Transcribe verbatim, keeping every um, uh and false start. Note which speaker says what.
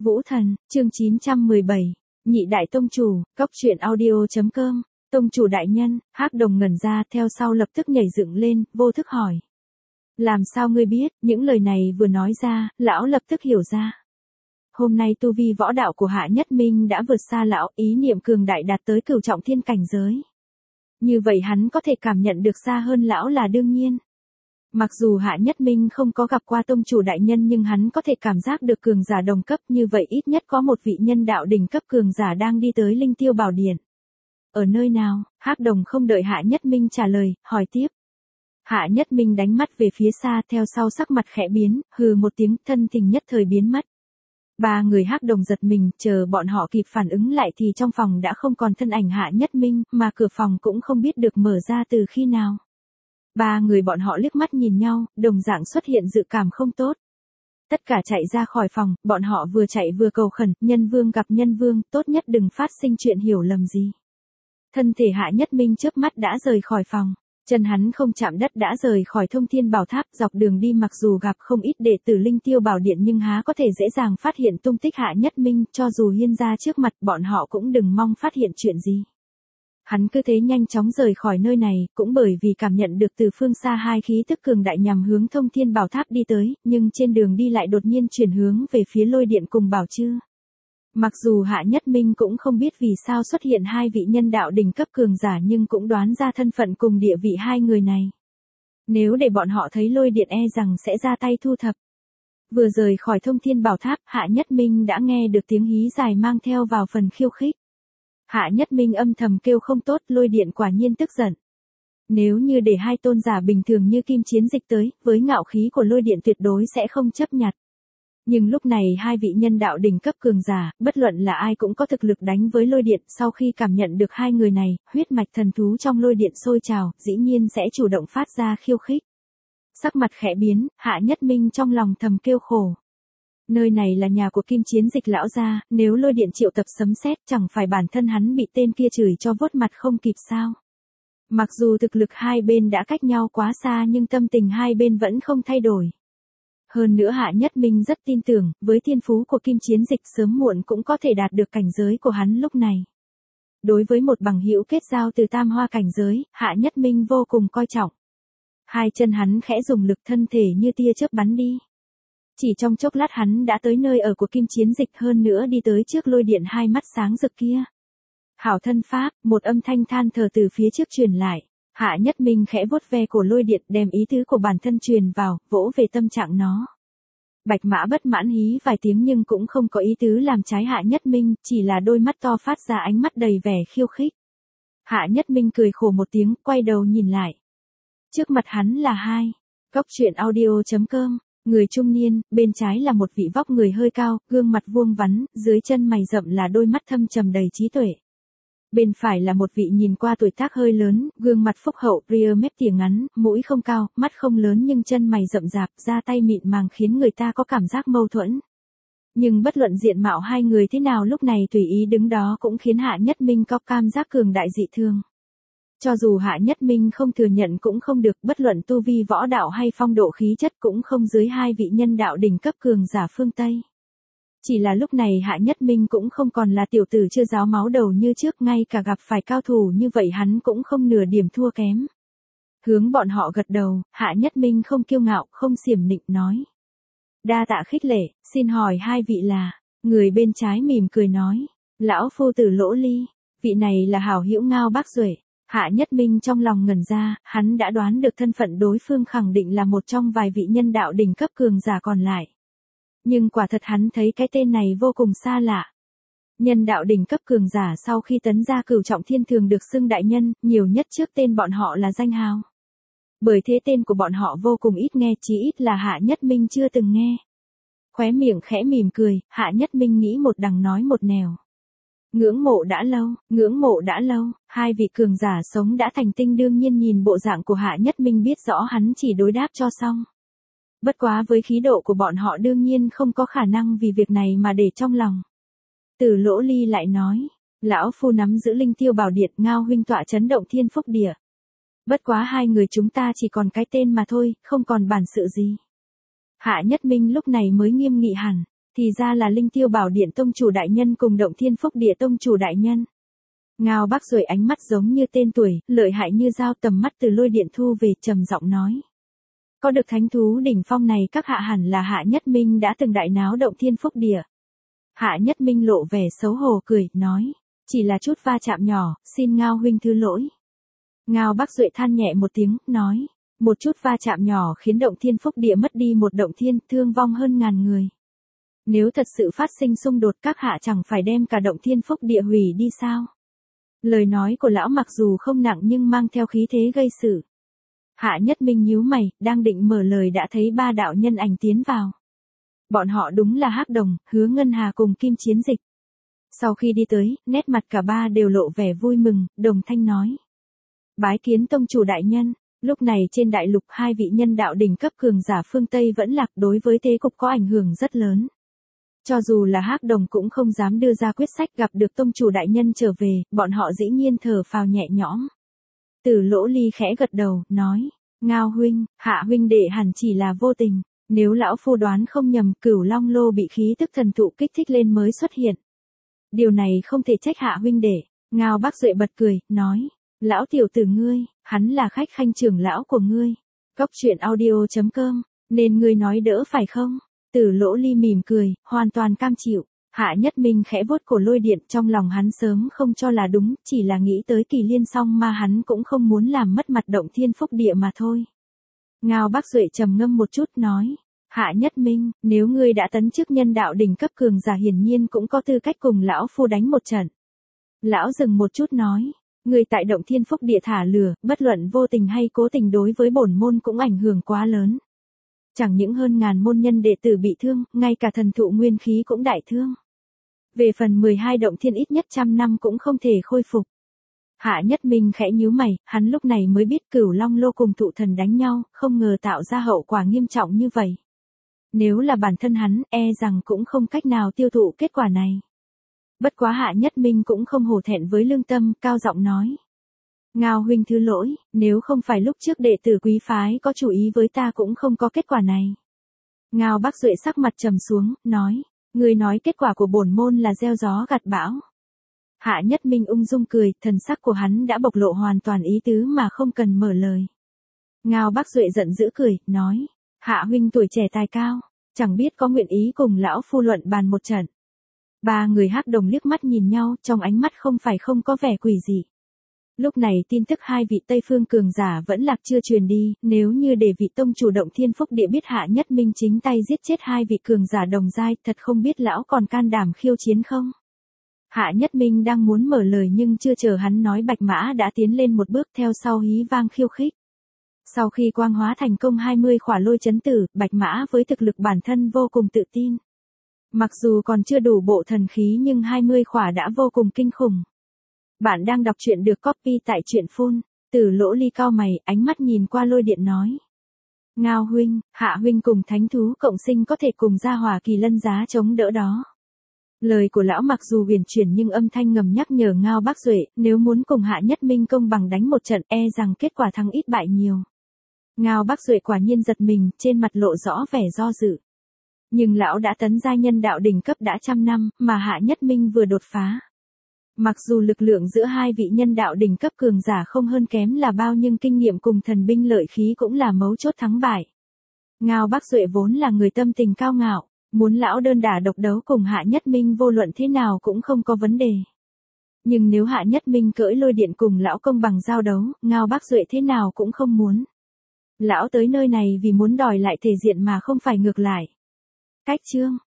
Speaker 1: Vũ Thần, chương chín trăm mười bảy, Nhị Đại Tông Chủ, Cóc Truyện Audio.com, Tông Chủ Đại Nhân. Hắc Đồng ngẩn ra, theo sau lập tức nhảy dựng lên, vô thức hỏi. Làm sao ngươi biết? Những lời này vừa nói ra, lão lập tức hiểu ra. Hôm nay tu vi võ đạo của Hạ Nhất Minh đã vượt xa lão, ý niệm cường đại đạt tới cửu trọng thiên cảnh giới. Như vậy hắn có thể cảm nhận được xa hơn lão là đương nhiên. Mặc dù Hạ Nhất Minh không có gặp qua Tông Chủ Đại Nhân nhưng hắn có thể cảm giác được cường giả đồng cấp, như vậy ít nhất có một vị nhân đạo đỉnh cấp cường giả đang đi tới Linh Tiêu Bảo Điện. Ở nơi nào? Hắc Đồng không đợi Hạ Nhất Minh trả lời, hỏi tiếp. Hạ Nhất Minh đánh mắt về phía xa, theo sau sắc mặt khẽ biến, hừ một tiếng, thân hình nhất thời biến mất. Ba người Hắc Đồng giật mình, chờ bọn họ kịp phản ứng lại thì trong phòng đã không còn thân ảnh Hạ Nhất Minh, mà cửa phòng cũng không biết được mở ra từ khi nào. Ba người bọn họ liếc mắt nhìn nhau, đồng dạng xuất hiện dự cảm không tốt. Tất cả chạy ra khỏi phòng, bọn họ vừa chạy vừa cầu khẩn, nhân vương gặp nhân vương, tốt nhất đừng phát sinh chuyện hiểu lầm gì. Thân thể Hạ Nhất Minh chớp mắt đã rời khỏi phòng. Chân hắn không chạm đất đã rời khỏi Thông Thiên Bảo Tháp, dọc đường đi mặc dù gặp không ít đệ tử Linh Tiêu Bảo Điện nhưng há có thể dễ dàng phát hiện tung tích Hạ Nhất Minh, cho dù hiên ra trước mặt bọn họ cũng đừng mong phát hiện chuyện gì. Hắn cứ thế nhanh chóng rời khỏi nơi này, cũng bởi vì cảm nhận được từ phương xa hai khí tức cường đại nhằm hướng Thông Thiên Bảo Tháp đi tới, nhưng trên đường đi lại đột nhiên chuyển hướng về phía Lôi Điện cùng Bảo Chư. Mặc dù Hạ Nhất Minh cũng không biết vì sao xuất hiện hai vị nhân đạo đỉnh cấp cường giả nhưng cũng đoán ra thân phận cùng địa vị hai người này. Nếu để bọn họ thấy Lôi Điện e rằng sẽ ra tay thu thập. Vừa rời khỏi Thông Thiên Bảo Tháp, Hạ Nhất Minh đã nghe được tiếng hí dài mang theo vào phần khiêu khích. Hạ Nhất Minh âm thầm kêu không tốt, Lôi Điện quả nhiên tức giận. Nếu như để hai tôn giả bình thường như Kim Chiến Dịch tới, với ngạo khí của Lôi Điện tuyệt đối sẽ không chấp nhặt. Nhưng lúc này hai vị nhân đạo đỉnh cấp cường giả, bất luận là ai cũng có thực lực đánh với Lôi Điện, sau khi cảm nhận được hai người này, huyết mạch thần thú trong Lôi Điện sôi trào, dĩ nhiên sẽ chủ động phát ra khiêu khích. Sắc mặt khẽ biến, Hạ Nhất Minh trong lòng thầm kêu khổ. Nơi này là nhà của Kim Chiến Dịch lão gia, nếu Lôi Điện triệu tập sấm sét chẳng phải bản thân hắn bị tên kia chửi cho vốt mặt không kịp sao. Mặc dù thực lực hai bên đã cách nhau quá xa nhưng tâm tình hai bên vẫn không thay đổi. Hơn nữa Hạ Nhất Minh rất tin tưởng, với thiên phú của Kim Chiến Dịch sớm muộn cũng có thể đạt được cảnh giới của hắn lúc này. Đối với một bằng hữu kết giao từ tam hoa cảnh giới, Hạ Nhất Minh vô cùng coi trọng. Hai chân hắn khẽ dùng lực, thân thể như tia chớp bắn đi. Chỉ trong chốc lát hắn đã tới nơi ở của Kim Chiến Dịch, hơn nữa đi tới trước Lôi Điện hai mắt sáng rực kia. Hảo thân pháp, một âm thanh than thở từ phía trước truyền lại. Hạ Nhất Minh khẽ vuốt ve cổ Lôi Điện, đem ý tứ của bản thân truyền vào, vỗ về tâm trạng nó. Bạch Mã bất mãn hí vài tiếng nhưng cũng không có ý tứ làm trái Hạ Nhất Minh, chỉ là đôi mắt to phát ra ánh mắt đầy vẻ khiêu khích. Hạ Nhất Minh cười khổ một tiếng, quay đầu nhìn lại. Trước mặt hắn là hai. Cóc Truyện Audio.com, người trung niên, bên trái là một vị vóc người hơi cao, gương mặt vuông vắn, dưới chân mày rậm là đôi mắt thâm trầm đầy trí tuệ. Bên phải là một vị nhìn qua tuổi tác hơi lớn, gương mặt phúc hậu, ria mép tỉa ngắn, mũi không cao, mắt không lớn nhưng chân mày rậm rạp, da tay mịn màng khiến người ta có cảm giác mâu thuẫn. Nhưng bất luận diện mạo hai người thế nào lúc này tùy ý đứng đó cũng khiến Hạ Nhất Minh có cảm giác cường đại dị thường. Cho dù Hạ Nhất Minh không thừa nhận cũng không được, bất luận tu vi võ đạo hay phong độ khí chất cũng không dưới hai vị nhân đạo đỉnh cấp cường giả phương Tây. Chỉ là lúc này Hạ Nhất Minh cũng không còn là tiểu tử chưa ráo máu đầu như trước, ngay cả gặp phải cao thủ như vậy hắn cũng không nửa điểm thua kém. Hướng bọn họ gật đầu, Hạ Nhất Minh không kiêu ngạo, không xiểm nịnh nói. Đa tạ khích lệ, xin hỏi hai vị là, người bên trái mỉm cười nói, lão phu tử Lỗ Ly, vị này là hảo hữu Ngao Bác Duệ. Hạ Nhất Minh trong lòng ngẩn ra, hắn đã đoán được thân phận đối phương khẳng định là một trong vài vị nhân đạo đỉnh cấp cường giả còn lại. Nhưng quả thật hắn thấy cái tên này vô cùng xa lạ. Nhân đạo đỉnh cấp cường giả sau khi tấn gia cửu trọng thiên thường được xưng đại nhân, nhiều nhất trước tên bọn họ là danh hào. Bởi thế tên của bọn họ vô cùng ít nghe, chí ít là Hạ Nhất Minh chưa từng nghe. Khóe miệng khẽ mỉm cười, Hạ Nhất Minh nghĩ một đằng nói một nẻo. Ngưỡng mộ đã lâu, ngưỡng mộ đã lâu, hai vị cường giả sống đã thành tinh đương nhiên nhìn bộ dạng của Hạ Nhất Minh biết rõ hắn chỉ đối đáp cho xong. Bất quá với khí độ của bọn họ đương nhiên không có khả năng vì việc này mà để trong lòng. Từ Lỗ Ly lại nói, lão phu nắm giữ Linh Tiêu Bảo Điện, Ngao huynh tọa chấn động thiên phúc địa. Bất quá hai người chúng ta chỉ còn cái tên mà thôi, không còn bản sự gì. Hạ Nhất Minh lúc này mới nghiêm nghị hẳn, thì ra là Linh Tiêu Bảo Điện tông chủ đại nhân cùng Động Thiên Phúc Địa tông chủ đại nhân. Ngao Bắc Duệ ánh mắt giống như tên tuổi, lợi hại như dao, tầm mắt từ lôi điện thu về, trầm giọng nói. Có được thánh thú đỉnh phong này các hạ hẳn là Hạ Nhất Minh đã từng đại náo Động Thiên Phúc Địa. Hạ Nhất Minh lộ vẻ xấu hổ cười, nói. Chỉ là chút va chạm nhỏ, xin Ngao huynh thứ lỗi. Ngao Bắc Duệ than nhẹ một tiếng, nói. Một chút va chạm nhỏ khiến Động Thiên Phúc Địa mất đi một động thiên, thương vong hơn ngàn người. Nếu thật sự phát sinh xung đột các hạ chẳng phải đem cả Động Thiên Phúc Địa hủy đi sao? Lời nói của lão mặc dù không nặng nhưng mang theo khí thế gây sự. Hạ Nhất Minh nhíu mày, đang định mở lời đã thấy ba đạo nhân ảnh tiến vào. Bọn họ đúng là Hắc Đồng, Hứa Ngân Hà cùng Kim Chiến Dịch. Sau khi đi tới, nét mặt cả ba đều lộ vẻ vui mừng, đồng thanh nói. Bái kiến tông chủ đại nhân. Lúc này trên đại lục hai vị nhân đạo đỉnh cấp cường giả phương Tây vẫn lạc, đối với thế cục có ảnh hưởng rất lớn. Cho dù là Hắc Đồng cũng không dám đưa ra quyết sách, gặp được tông chủ đại nhân trở về, bọn họ dĩ nhiên thở phào nhẹ nhõm. Tử Lỗ Ly khẽ gật đầu, nói, Ngao huynh, Hạ huynh đệ hẳn chỉ là vô tình, nếu lão phu đoán không nhầm, Cửu Long Lô bị khí tức thần thụ kích thích lên mới xuất hiện. Điều này không thể trách Hạ huynh đệ. Ngao Bắc Duệ bật cười, nói, lão tiểu tử ngươi, hắn là khách khanh trưởng lão của ngươi. Cốc truyện audio chấm com, nên ngươi nói đỡ phải không? Tử Lỗ Ly mỉm cười, hoàn toàn cam chịu. Hạ Nhất Minh khẽ vuốt cổ lôi điện, trong lòng hắn sớm không cho là đúng, chỉ là nghĩ tới Kỳ Liên Song mà hắn cũng không muốn làm mất mặt Động Thiên Phúc Địa mà thôi. Ngao Bắc Duệ trầm ngâm một chút nói, Hạ Nhất Minh, nếu ngươi đã tấn chức nhân đạo đỉnh cấp cường giả hiển nhiên cũng có tư cách cùng lão phu đánh một trận. Lão dừng một chút nói, ngươi tại Động Thiên Phúc Địa thả lửa, bất luận vô tình hay cố tình đối với bổn môn cũng ảnh hưởng quá lớn. Chẳng những hơn ngàn môn nhân đệ tử bị thương, ngay cả thần thụ nguyên khí cũng đại thương. Về phần mười hai động thiên ít nhất trăm năm cũng không thể khôi phục. Hạ Nhất Minh khẽ nhíu mày, hắn lúc này mới biết Cửu Long Lô cùng thụ thần đánh nhau, không ngờ tạo ra hậu quả nghiêm trọng như vậy. Nếu là bản thân hắn, e rằng cũng không cách nào tiêu thụ kết quả này. Bất quá Hạ Nhất Minh cũng không hổ thẹn với lương tâm, cao giọng nói. Ngao huynh thứ lỗi, nếu không phải lúc trước đệ tử quý phái có chủ ý với ta cũng không có kết quả này. Ngao Bắc Duệ sắc mặt trầm xuống, nói, người nói kết quả của bổn môn là gieo gió gặt bão. Hạ Nhất Minh ung dung cười, thần sắc của hắn đã bộc lộ hoàn toàn ý tứ mà không cần mở lời. Ngao Bắc Duệ giận dữ cười, nói, Hạ huynh tuổi trẻ tài cao, chẳng biết có nguyện ý cùng lão phu luận bàn một trận. Ba người Hắc Đồng liếc mắt nhìn nhau, trong ánh mắt không phải không có vẻ quỷ dị. Lúc này tin tức hai vị Tây Phương cường giả vẫn lạc chưa truyền đi, nếu như để vị tông chủ Động Thiên Phúc Địa biết Hạ Nhất Minh chính tay giết chết hai vị cường giả đồng giai, thật không biết lão còn can đảm khiêu chiến không? Hạ Nhất Minh đang muốn mở lời nhưng chưa chờ hắn nói Bạch Mã đã tiến lên một bước theo sau hí vang khiêu khích. Sau khi quang hóa thành công hai mươi khỏa lôi chấn tử, Bạch Mã với thực lực bản thân vô cùng tự tin. Mặc dù còn chưa đủ bộ thần khí nhưng hai mươi khỏa đã vô cùng kinh khủng. Bạn đang đọc truyện được copy tại truyện phun. Tử Lỗ Ly cao mày, ánh mắt nhìn qua lôi điện nói. Ngao huynh, Hạ huynh cùng thánh thú cộng sinh có thể cùng ra hỏa kỳ lân giá chống đỡ đó. Lời của lão mặc dù huyền chuyển nhưng âm thanh ngầm nhắc nhở Ngao Bắc Duệ, nếu muốn cùng Hạ Nhất Minh công bằng đánh một trận e rằng kết quả thắng ít bại nhiều. Ngao Bắc Duệ quả nhiên giật mình, trên mặt lộ rõ vẻ do dự. Nhưng lão đã tấn giai nhân đạo đỉnh cấp đã trăm năm, mà Hạ Nhất Minh vừa đột phá. Mặc dù lực lượng giữa hai vị nhân đạo đỉnh cấp cường giả không hơn kém là bao nhưng kinh nghiệm cùng thần binh lợi khí cũng là mấu chốt thắng bại. Ngao Bắc Duệ vốn là người tâm tình cao ngạo, muốn lão đơn đả độc đấu cùng Hạ Nhất Minh vô luận thế nào cũng không có vấn đề. Nhưng nếu Hạ Nhất Minh cưỡi lôi điện cùng lão công bằng giao đấu, Ngao Bắc Duệ thế nào cũng không muốn. Lão tới nơi này vì muốn đòi lại thể diện mà không phải ngược lại. Cách chương